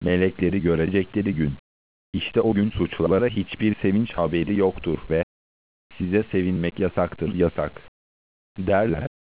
melekleri görecekleri gün. İşte o gün suçlulara hiçbir sevinç haberi yoktur ve size sevinmek yasaktır, yasak derler.